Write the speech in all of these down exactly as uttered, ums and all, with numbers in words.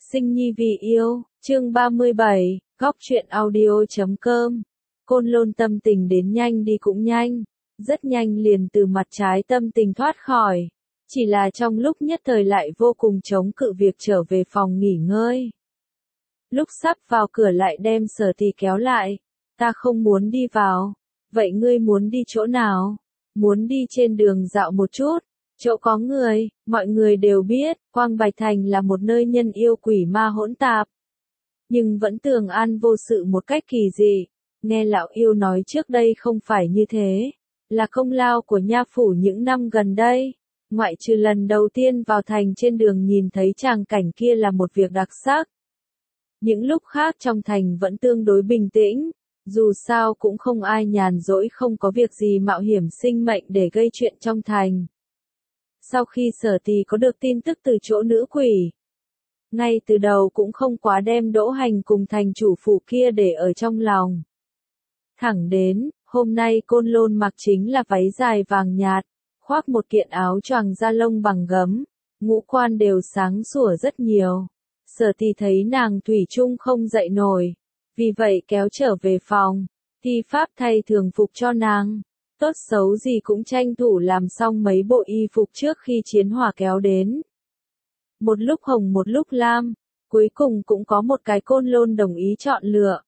Sinh nhi vì yêu, chương ba mươi bảy, góc truyện audio chấm com. Côn Lôn tâm tình đến nhanh đi cũng nhanh, rất nhanh liền từ mặt trái tâm tình thoát khỏi, chỉ là trong lúc nhất thời lại vô cùng chống cự việc trở về phòng nghỉ ngơi. Lúc sắp vào cửa lại đem Sở Tì kéo lại, ta không muốn đi vào, vậy ngươi muốn đi chỗ nào? Muốn đi trên đường dạo một chút. Chỗ có người, mọi người đều biết, Quang Bạch Thành là một nơi nhân yêu quỷ ma hỗn tạp. Nhưng vẫn tường an vô sự một cách kỳ dị. Nghe lão yêu nói trước đây không phải như thế, là công lao của nha phủ những năm gần đây. Ngoại trừ lần đầu tiên vào thành trên đường nhìn thấy tràng cảnh kia là một việc đặc sắc. Những lúc khác trong thành vẫn tương đối bình tĩnh, dù sao cũng không ai nhàn rỗi không có việc gì mạo hiểm sinh mệnh để gây chuyện trong thành. Sau khi Sở Tì có được tin tức từ chỗ nữ quỷ, ngay từ đầu cũng không quá đem Đỗ Hành cùng thành chủ phủ kia để ở trong lòng. Thẳng đến, hôm nay Côn Lôn mặc chính là váy dài vàng nhạt, khoác một kiện áo choàng da lông bằng gấm, ngũ quan đều sáng sủa rất nhiều. Sở Tì thấy nàng thủy chung không dậy nổi, vì vậy kéo trở về phòng, thi pháp thay thường phục cho nàng. Tốt xấu gì cũng tranh thủ làm xong mấy bộ y phục trước khi chiến hỏa kéo đến. Một lúc hồng một lúc lam, cuối cùng cũng có một cái Côn Lôn đồng ý chọn lựa.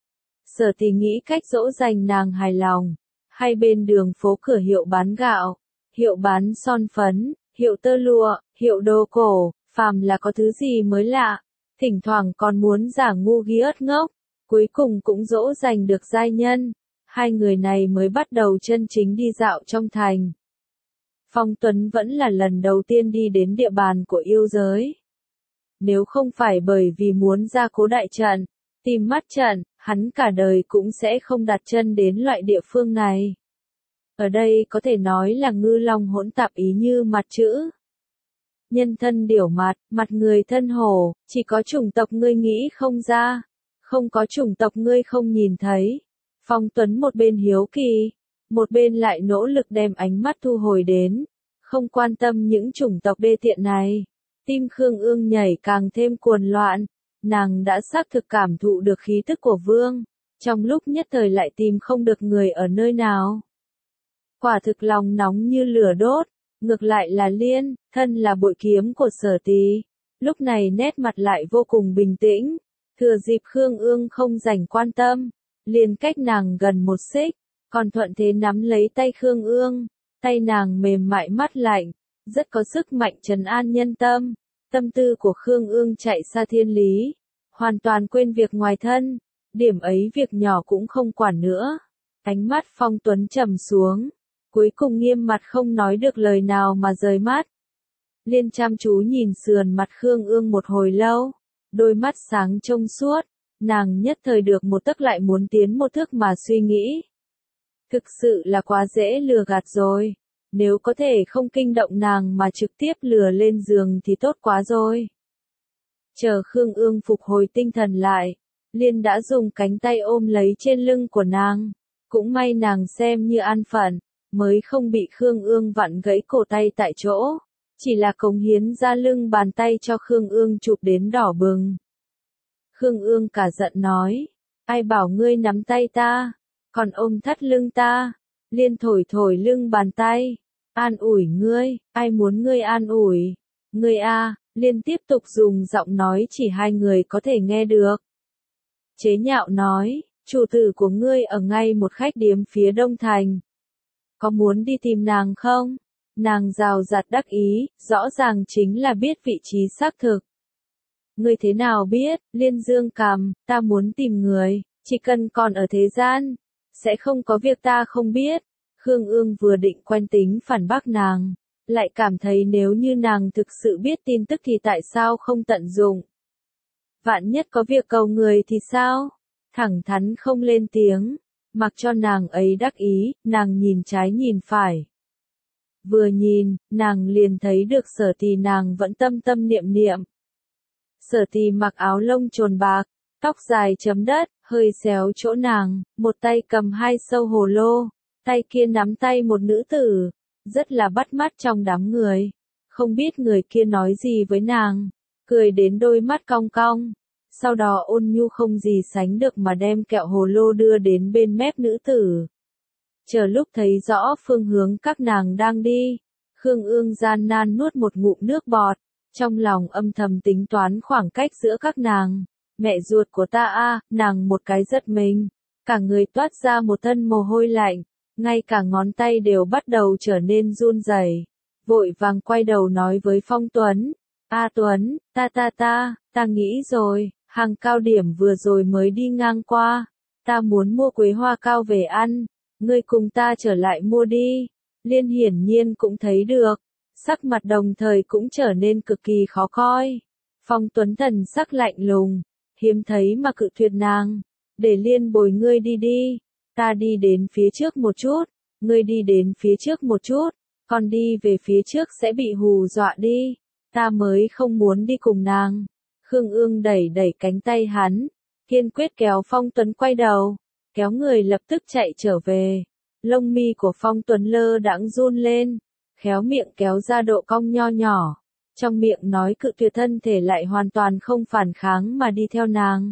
Sở Tì nghĩ cách dỗ dành nàng hài lòng, hai bên đường phố cửa hiệu bán gạo, hiệu bán son phấn, hiệu tơ lụa, hiệu đồ cổ, phàm là có thứ gì mới lạ, thỉnh thoảng còn muốn giả ngu ghi ớt ngốc, cuối cùng cũng dỗ dành được giai nhân. Hai người này mới bắt đầu chân chính đi dạo trong thành. Phong Tuấn vẫn là lần đầu tiên đi đến địa bàn của yêu giới. Nếu không phải bởi vì muốn ra cố đại trận, tìm mắt trận, hắn cả đời cũng sẽ không đặt chân đến loại địa phương này. Ở đây có thể nói là ngư long hỗn tạp ý như mặt chữ. Nhân thân điểu mặt, mặt người thân hổ, chỉ có chủng tộc ngươi nghĩ không ra, không có chủng tộc ngươi không nhìn thấy. Phong Tuấn một bên hiếu kỳ, một bên lại nỗ lực đem ánh mắt thu hồi đến, không quan tâm những chủng tộc đê tiện này. Tim Khương Ương nhảy càng thêm cuồng loạn, nàng đã xác thực cảm thụ được khí tức của vương, trong lúc nhất thời lại tìm không được người ở nơi nào. Quả thực lòng nóng như lửa đốt, ngược lại là Liên, thân là bội kiếm của Sở Tì, lúc này nét mặt lại vô cùng bình tĩnh, thừa dịp Khương Ương không rảnh quan tâm. Liền cách nàng gần một xích, còn thuận thế nắm lấy tay Khương Ương, tay nàng mềm mại mát lạnh, rất có sức mạnh trấn an nhân tâm. Tâm tư của Khương Ương chạy xa thiên lý, hoàn toàn quên việc ngoài thân, điểm ấy việc nhỏ cũng không quản nữa. Ánh mắt Phong Tuấn trầm xuống, cuối cùng nghiêm mặt không nói được lời nào mà rời mắt. Liên chăm chú nhìn sườn mặt Khương Ương một hồi lâu, đôi mắt sáng trông suốt. Nàng nhất thời được một tấc lại muốn tiến một thước mà suy nghĩ. Thực sự là quá dễ lừa gạt rồi. Nếu có thể không kinh động nàng mà trực tiếp lừa lên giường thì tốt quá rồi. Chờ Khương Ương phục hồi tinh thần lại, Liên đã dùng cánh tay ôm lấy trên lưng của nàng. Cũng may nàng xem như an phận, mới không bị Khương Ương vặn gãy cổ tay tại chỗ. Chỉ là cống hiến ra lưng bàn tay cho Khương Ương chụp đến đỏ bừng. Khương Ương cả giận nói, ai bảo ngươi nắm tay ta, còn ôm thắt lưng ta. Liên thổi thổi lưng bàn tay, an ủi ngươi, ai muốn ngươi an ủi, ngươi a. Liên tiếp tục dùng giọng nói chỉ hai người có thể nghe được. Chế nhạo nói, chủ tử của ngươi ở ngay một khách điếm phía đông thành. Có muốn đi tìm nàng không? Nàng rào rạt đắc ý, rõ ràng chính là biết vị trí xác thực. Ngươi thế nào biết? Liên dương cằm, ta muốn tìm người, chỉ cần còn ở thế gian, sẽ không có việc ta không biết. Khương Ương vừa định quen tính phản bác nàng, lại cảm thấy nếu như nàng thực sự biết tin tức thì tại sao không tận dụng. Vạn nhất có việc cầu người thì sao? Thẳng thắn không lên tiếng, mặc cho nàng ấy đắc ý, nàng nhìn trái nhìn phải. Vừa nhìn, nàng liền thấy được Sở Tì nàng vẫn tâm tâm niệm niệm. Sở Tì mặc áo lông trồn bạc, tóc dài chấm đất, hơi xéo chỗ nàng, một tay cầm hai sâu hồ lô, tay kia nắm tay một nữ tử, rất là bắt mắt trong đám người. Không biết người kia nói gì với nàng. cười đến đôi mắt cong cong. Sau đó ôn nhu không gì sánh được mà đem kẹo hồ lô đưa đến bên mép nữ tử. Chờ lúc thấy rõ phương hướng các nàng đang đi, Khương Ương gian nan nuốt một ngụm nước bọt, trong lòng âm thầm tính toán khoảng cách giữa các nàng. Mẹ ruột của ta a, nàng một cái giật mình, cả người toát ra một thân mồ hôi lạnh, ngay cả ngón tay đều bắt đầu trở nên run rẩy. Vội vàng quay đầu nói với Phong Tuấn, "A Tuấn, ta ta ta, ta nghĩ rồi, hàng cao điểm vừa rồi mới đi ngang qua, ta muốn mua quế hoa cao về ăn, ngươi cùng ta trở lại mua đi." Liên hiển nhiên cũng thấy được, sắc mặt đồng thời cũng trở nên cực kỳ khó coi. Phong Tuấn thần sắc lạnh lùng, hiếm thấy mà cự tuyệt nàng, "Để Liên bồi ngươi đi đi, ta đi đến phía trước một chút, ngươi đi đến phía trước một chút, còn đi về phía trước sẽ bị hù dọa đi, ta mới không muốn đi cùng nàng." Khương Ương đẩy đẩy cánh tay hắn, kiên quyết kéo Phong Tuấn quay đầu, kéo người lập tức chạy trở về. Lông mi của Phong Tuấn lơ đãng run lên, khéo miệng kéo ra độ cong nho nhỏ, trong miệng nói cự tuyệt, thân thể lại hoàn toàn không phản kháng mà đi theo nàng.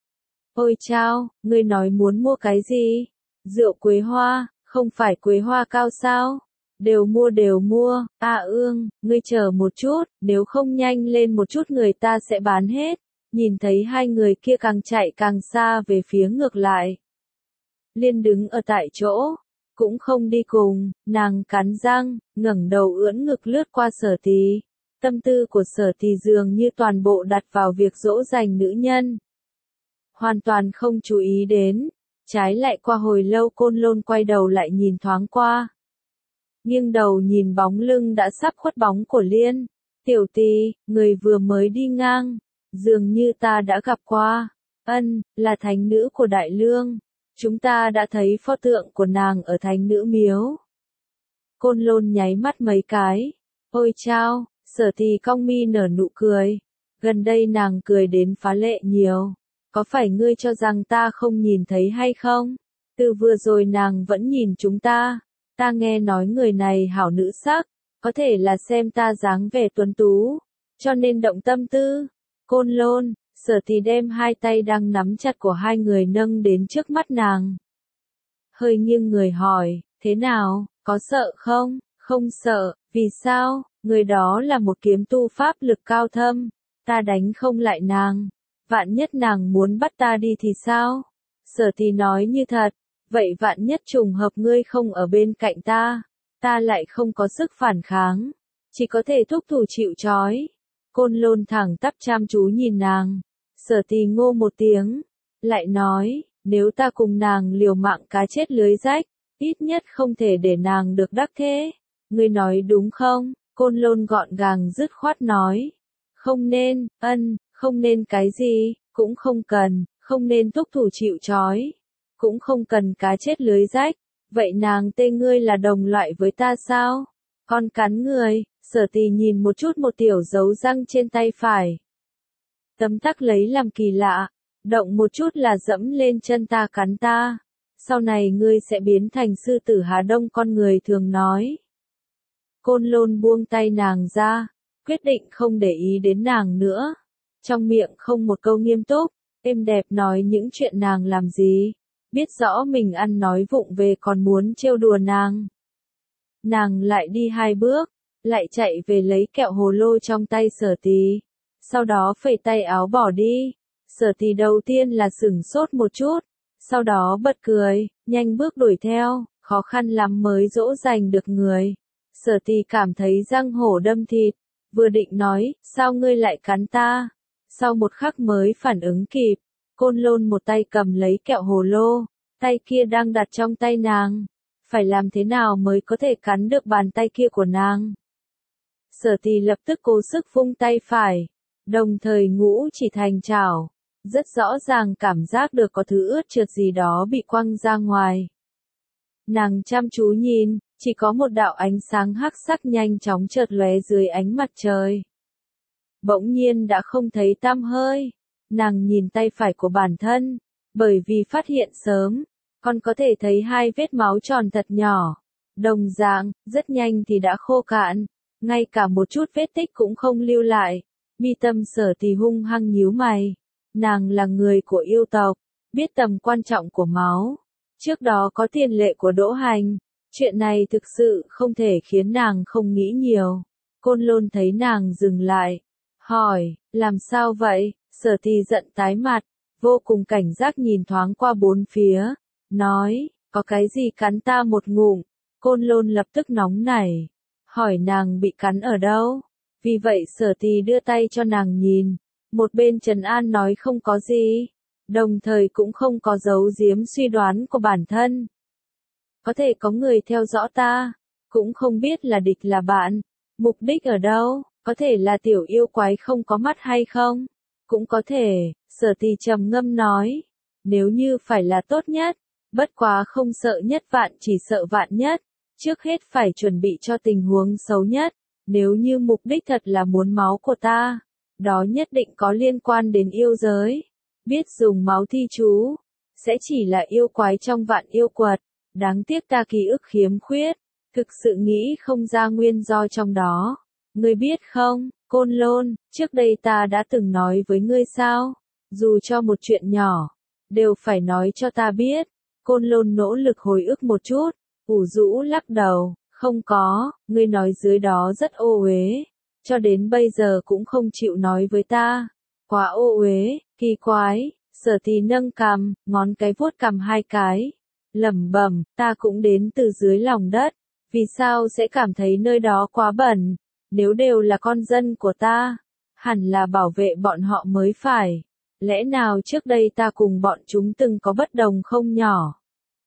"Ôi chao, ngươi nói muốn mua cái gì? Rượu quế hoa, không phải quế hoa cao sao? Đều mua đều mua, A Ương, ngươi chờ một chút, nếu không nhanh lên một chút người ta sẽ bán hết." Nhìn thấy hai người kia càng chạy càng xa về phía ngược lại. Liên đứng ở tại chỗ, cũng không đi cùng, nàng cắn răng, ngẩng đầu ưỡn ngực lướt qua Sở Tì. Tâm tư của Sở Tì dường như toàn bộ đặt vào việc dỗ dành nữ nhân. Hoàn toàn không chú ý đến, trái lại qua hồi lâu Côn Lôn quay đầu lại nhìn thoáng qua. Nghiêng đầu nhìn bóng lưng đã sắp khuất bóng của Liên. "Tiểu Tì, người vừa mới đi ngang, dường như ta đã gặp qua." "Ân, là thánh nữ của Đại Lương. Chúng ta đã thấy pho tượng của nàng ở thánh nữ miếu." Côn Lôn nháy mắt mấy cái. "Ôi chao." Sở Tì cong mi nở nụ cười. "Gần đây nàng cười đến phá lệ nhiều. Có phải ngươi cho rằng ta không nhìn thấy hay không? Từ vừa rồi nàng vẫn nhìn chúng ta. Ta nghe nói người này hảo nữ sắc, có thể là xem ta dáng vẻ tuấn tú, cho nên động tâm tư." Côn Lôn, Sở Tì đem hai tay đang nắm chặt của hai người nâng đến trước mắt nàng. Hơi nghiêng người hỏi, "Thế nào, có sợ không?" "Không sợ." "Vì sao?" "Người đó là một kiếm tu pháp lực cao thâm, ta đánh không lại nàng. Vạn nhất nàng muốn bắt ta đi thì sao?" Sở Tì nói như thật. "Vậy vạn nhất trùng hợp ngươi không ở bên cạnh ta, ta lại không có sức phản kháng, chỉ có thể thúc thủ chịu trói." Côn Lôn thẳng tắp chăm chú nhìn nàng. Sở Tì ngô một tiếng, lại nói, "Nếu ta cùng nàng liều mạng cá chết lưới rách, ít nhất không thể để nàng được đắc thế. Ngươi nói đúng không?" Côn Lôn gọn gàng dứt khoát nói, "Không nên." "Ân, không nên cái gì?" "Cũng không cần, không nên thúc thủ chịu trói, cũng không cần cá chết lưới rách." "Vậy nàng tê ngươi là đồng loại với ta sao?" "Con cắn người." Sở Tì nhìn một chút một tiểu dấu răng trên tay phải. Tấm tắc lấy làm kỳ lạ, động một chút là dẫm lên chân ta cắn ta. Sau này ngươi sẽ biến thành sư tử Hà Đông con người thường nói. Côn Lôn buông tay nàng ra, quyết định không để ý đến nàng nữa. Trong miệng không một câu nghiêm túc, êm đẹp nói những chuyện nàng làm gì. Biết rõ mình ăn nói vụng về còn muốn trêu đùa nàng. Nàng lại đi hai bước, lại chạy về lấy kẹo hồ lô trong tay Sở Tì. Sau đó phẩy tay áo bỏ đi. Sở Tì đầu tiên là sửng sốt một chút, sau đó bật cười, nhanh bước đuổi theo, khó khăn lắm mới dỗ dành được người. Sở Tì cảm thấy răng hổ đâm thịt, vừa định nói, "Sao ngươi lại cắn ta?" Sau một khắc mới phản ứng kịp, Côn Lôn một tay cầm lấy kẹo hồ lô, tay kia đang đặt trong tay nàng. Phải làm thế nào mới có thể cắn được bàn tay kia của nàng? Sở Tì lập tức cố sức vung tay phải, đồng thời ngũ chỉ thành chảo, rất rõ ràng cảm giác được có thứ ướt trượt gì đó bị quăng ra ngoài. Nàng chăm chú nhìn, chỉ có một đạo ánh sáng hắc sắc nhanh chóng chợt lóe dưới ánh mặt trời. Bỗng nhiên đã không thấy tăm hơi. Nàng nhìn tay phải của bản thân, bởi vì phát hiện sớm, còn có thể thấy hai vết máu tròn thật nhỏ. Đồng dạng, rất nhanh thì đã khô cạn, ngay cả một chút vết tích cũng không lưu lại. Mi tâm Sở Tì hung hăng nhíu mày. Nàng là người của yêu tộc, biết tầm quan trọng của máu. Trước đó có tiền lệ của Đỗ Hành, chuyện này thực sự không thể khiến nàng không nghĩ nhiều. Côn Lôn thấy nàng dừng lại, hỏi, làm sao vậy? Sở Tì giận tái mặt, vô cùng cảnh giác nhìn thoáng qua bốn phía, nói, có cái gì cắn ta một ngụm? Côn Lôn lập tức nóng nảy, hỏi nàng bị cắn ở đâu? Vì vậy Sở Tì đưa tay cho nàng nhìn, một bên trấn an nói không có gì, đồng thời cũng không có giấu giếm suy đoán của bản thân. Có thể có người theo dõi ta, cũng không biết là địch là bạn, mục đích ở đâu, có thể là tiểu yêu quái không có mắt hay không? Cũng có thể, Sở Tì trầm ngâm nói, nếu như phải là tốt nhất, bất quá không sợ nhất vạn chỉ sợ vạn nhất, trước hết phải chuẩn bị cho tình huống xấu nhất, nếu như mục đích thật là muốn máu của ta, đó nhất định có liên quan đến yêu giới, biết dùng máu thi chú, sẽ chỉ là yêu quái trong vạn yêu quật, đáng tiếc ta ký ức khiếm khuyết, thực sự nghĩ không ra nguyên do trong đó. Ngươi biết không, Côn Lôn, trước đây ta đã từng nói với ngươi sao, dù cho một chuyện nhỏ, đều phải nói cho ta biết. Côn Lôn nỗ lực hồi ức một chút, ủ rũ lắc đầu, không có, ngươi nói dưới đó rất ô uế, cho đến bây giờ cũng không chịu nói với ta. Quá ô uế, kỳ quái, Sở Tì nâng cằm, ngón cái vuốt cằm hai cái, lẩm bẩm, ta cũng đến từ dưới lòng đất, vì sao sẽ cảm thấy nơi đó quá bẩn, nếu đều là con dân của ta, hẳn là bảo vệ bọn họ mới phải, lẽ nào trước đây ta cùng bọn chúng từng có bất đồng không nhỏ,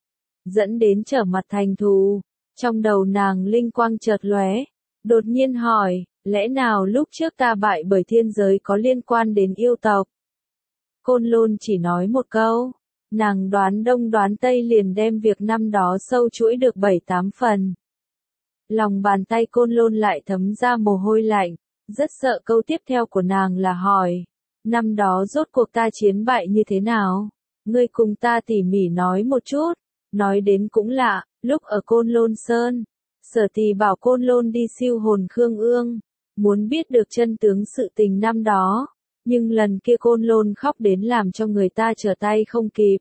dẫn đến trở mặt thành thù. Trong đầu nàng linh quang chợt lóe, đột nhiên hỏi, lẽ nào lúc trước ta bại bởi thiên giới có liên quan đến yêu tộc? Côn Lôn chỉ nói một câu, nàng đoán đông đoán tây liền đem việc năm đó sâu chuỗi được bảy tám phần. Lòng bàn tay Côn Lôn lại thấm ra mồ hôi lạnh, rất sợ câu tiếp theo của nàng là hỏi, năm đó rốt cuộc ta chiến bại như thế nào? Ngươi cùng ta tỉ mỉ nói một chút. Nói đến cũng lạ, lúc ở Côn Lôn Sơn, Sở Tì bảo Côn Lôn đi siêu hồn Khương Ương, muốn biết được chân tướng sự tình năm đó, nhưng lần kia Côn Lôn khóc đến làm cho người ta trở tay không kịp.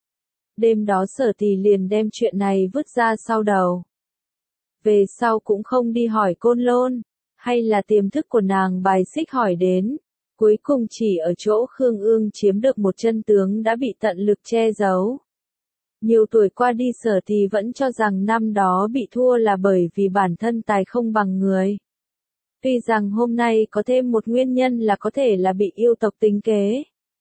Đêm đó Sở Tì liền đem chuyện này vứt ra sau đầu. Về sau cũng không đi hỏi Côn Lôn, hay là tiềm thức của nàng bài xích hỏi đến, cuối cùng chỉ ở chỗ Khương Ương chiếm được một chân tướng đã bị tận lực che giấu. Nhiều tuổi qua đi Sở Tì vẫn cho rằng năm đó bị thua là bởi vì bản thân tài không bằng người. Tuy rằng hôm nay có thêm một nguyên nhân là có thể là bị yêu tộc tính kế.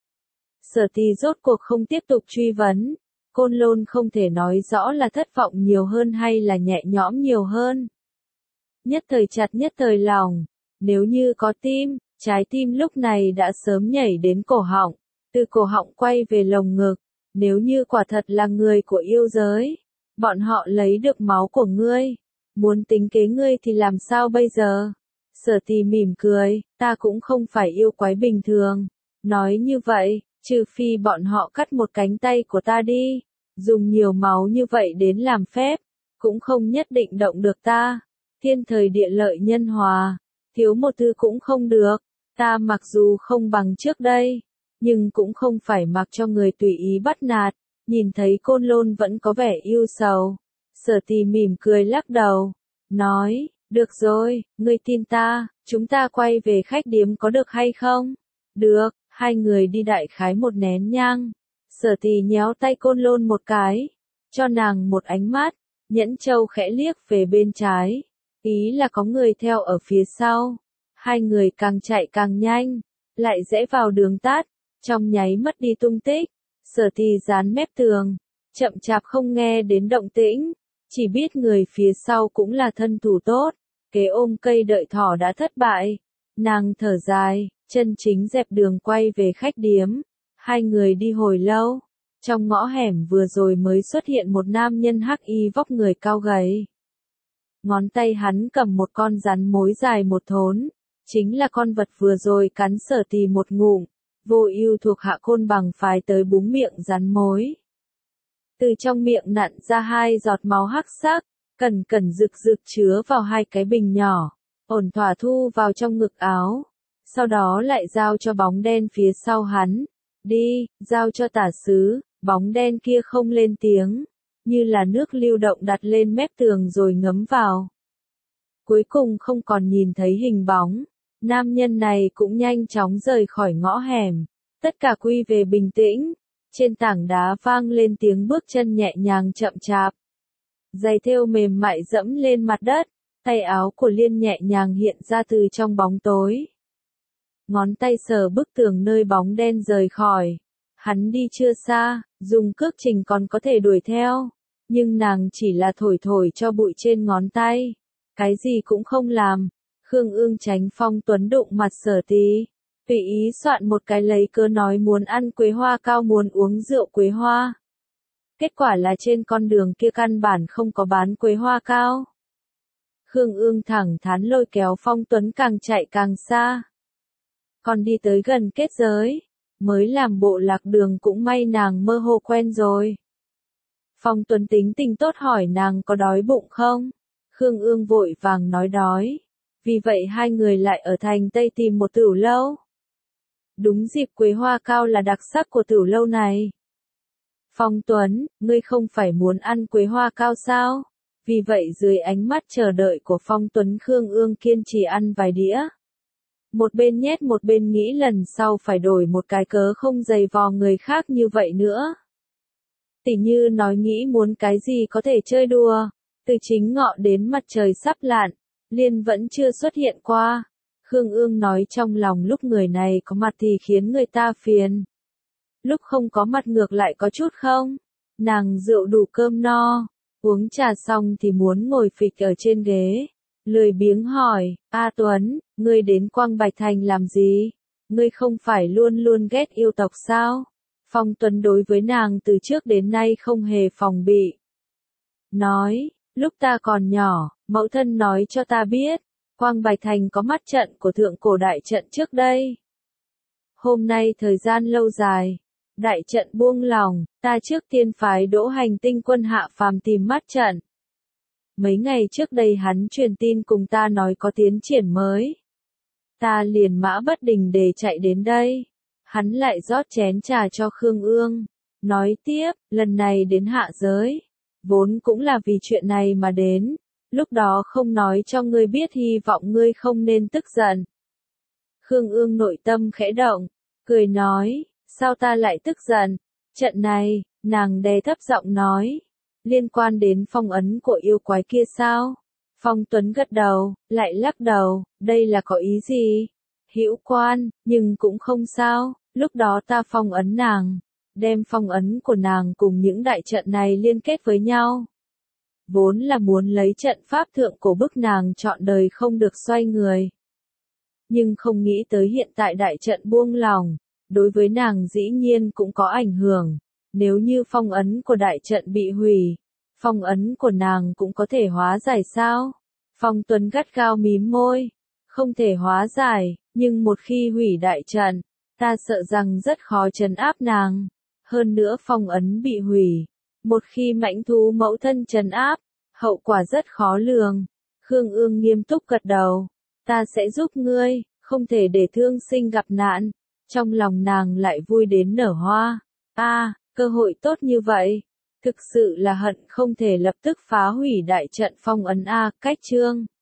Sở Tì rốt cuộc không tiếp tục truy vấn, Côn Lôn không thể nói rõ là thất vọng nhiều hơn hay là nhẹ nhõm nhiều hơn. Nhất thời chặt nhất thời lòng, nếu như có tim, trái tim lúc này đã sớm nhảy đến cổ họng, từ cổ họng quay về lồng ngực. Nếu như quả thật là người của yêu giới, bọn họ lấy được máu của ngươi, muốn tính kế ngươi thì làm sao bây giờ? Sở Tì mỉm cười, ta cũng không phải yêu quái bình thường. Nói như vậy, trừ phi bọn họ cắt một cánh tay của ta đi, dùng nhiều máu như vậy đến làm phép, cũng không nhất định động được ta. Thiên thời địa lợi nhân hòa, thiếu một thứ cũng không được, ta mặc dù không bằng trước đây. Nhưng cũng không phải mặc cho người tùy ý bắt nạt, nhìn thấy Côn Lôn vẫn có vẻ yêu sầu. Sở Tì mỉm cười lắc đầu, nói, được rồi, ngươi tin ta, chúng ta quay về khách điếm có được hay không? Được, hai người đi đại khái một nén nhang. Sở Tì nhéo tay Côn Lôn một cái, cho nàng một ánh mắt, Nhẫn Châu khẽ liếc về bên trái, ý là có người theo ở phía sau. Hai người càng chạy càng nhanh, lại rẽ vào đường tắt. Trong nháy mất đi tung tích, Sở Tì dán mép tường, chậm chạp không nghe đến động tĩnh, chỉ biết người phía sau cũng là thân thủ tốt, kế ôm cây đợi thỏ đã thất bại. Nàng thở dài, chân chính dẹp đường quay về khách điếm, hai người đi hồi lâu, trong ngõ hẻm vừa rồi mới xuất hiện một nam nhân hắc y vóc người cao gầy. Ngón tay hắn cầm một con rắn mối dài một thốn, chính là con vật vừa rồi cắn Sở Tì một ngụm. Vô Ưu thuộc hạ Côn Bằng phái tới búng miệng rắn mối. Từ trong miệng nặn ra hai giọt máu hắc sắc, cẩn cẩn rực rực chứa vào hai cái bình nhỏ, ổn thỏa thu vào trong ngực áo. sau đó lại giao cho bóng đen phía sau hắn. Đi, giao cho tả sứ, bóng đen kia không lên tiếng, như là nước lưu động đặt lên mép tường rồi ngấm vào. Cuối cùng không còn nhìn thấy hình bóng, nam nhân này cũng nhanh chóng rời khỏi ngõ hẻm, tất cả quy về bình tĩnh, trên tảng đá vang lên tiếng bước chân nhẹ nhàng chậm chạp. Giày thêu mềm mại dẫm lên mặt đất, tay áo của Liên nhẹ nhàng hiện ra từ trong bóng tối. Ngón tay sờ bức tường nơi bóng đen rời khỏi. Hắn đi chưa xa, dùng cước trình còn có thể đuổi theo, nhưng nàng chỉ là thổi thổi cho bụi trên ngón tay. Cái gì cũng không làm. Khương Ương tránh Phong Tuấn đụng mặt Sở Tí, tùy ý soạn một cái lấy cớ nói muốn ăn quế hoa cao, muốn uống rượu quế hoa. Kết quả là trên con đường kia căn bản không có bán quế hoa cao. Khương Ương thẳng thắn lôi kéo Phong Tuấn càng chạy càng xa. Còn đi tới gần kết giới, mới làm bộ lạc đường cũng may nàng mơ hồ quen rồi. Phong Tuấn tính tình tốt hỏi nàng có đói bụng không? Khương Ương vội vàng nói đói. Vì vậy hai người lại ở thành Tây tìm một tửu lâu. Đúng dịp quế hoa cao là đặc sắc của tửu lâu này. Phong Tuấn, ngươi không phải muốn ăn quế hoa cao sao? Vì vậy dưới ánh mắt chờ đợi của Phong Tuấn, Khương Ương kiên trì ăn vài đĩa. Một bên nhét một bên nghĩ lần sau phải đổi một cái cớ không giày vò người khác như vậy nữa. Tỉ như nói nghĩ muốn cái gì có thể chơi đùa, từ chính ngọ đến mặt trời sắp lặn, Liên vẫn chưa xuất hiện qua. Khương Ương nói trong lòng lúc người này có mặt thì khiến người ta phiền. Lúc không có mặt ngược lại có chút không. Nàng rượu đủ cơm no, uống trà xong thì muốn ngồi phịch ở trên ghế. Lười biếng hỏi, A Tuấn, ngươi đến Quang Bạch Thành làm gì? Ngươi không phải luôn luôn ghét yêu tộc sao? Phong Tuấn đối với nàng từ trước đến nay không hề phòng bị. Nói, lúc ta còn nhỏ, mẫu thân nói cho ta biết, Quang Bạch Thành có mắt trận của thượng cổ đại trận trước đây. Hôm nay thời gian lâu dài, đại trận buông lỏng, ta trước tiên phái Đỗ Hành Tinh quân hạ phàm tìm mắt trận. Mấy ngày trước đây hắn truyền tin cùng ta nói có tiến triển mới. Ta liền mã bất đình để chạy đến đây. Hắn lại rót chén trà cho Khương Ương. Nói tiếp, lần này đến hạ giới. Vốn cũng là vì chuyện này mà đến. Lúc đó không nói cho ngươi biết, hy vọng ngươi không nên tức giận. Khương Ương nội tâm khẽ động, cười nói, sao ta lại tức giận? Trận này, nàng đè thấp giọng nói. Liên quan đến phong ấn của yêu quái kia sao? Phong Tuấn gật đầu, lại lắc đầu, đây là có ý gì? Hữu quan, nhưng cũng không sao, lúc đó ta phong ấn nàng, đem phong ấn của nàng cùng những đại trận này liên kết với nhau. Vốn là muốn lấy trận pháp thượng cổ bức nàng trọn đời không được xoay người. Nhưng không nghĩ tới hiện tại đại trận buông lỏng, đối với nàng dĩ nhiên cũng có ảnh hưởng. Nếu như phong ấn của đại trận bị hủy, phong ấn của nàng cũng có thể hóa giải sao? Phong Tuấn gắt gao mím môi. Không thể hóa giải, nhưng một khi hủy đại trận, ta sợ rằng rất khó trấn áp nàng. Hơn nữa phong ấn bị hủy, một khi mãnh thú mẫu thân trấn áp, hậu quả rất khó lường. Khương Ương nghiêm túc gật đầu. Ta sẽ giúp ngươi, không thể để thương sinh gặp nạn. Trong lòng nàng lại vui đến nở hoa. A, à, cơ hội tốt như vậy. Thực sự là hận không thể lập tức phá hủy đại trận phong ấn A. Cách chương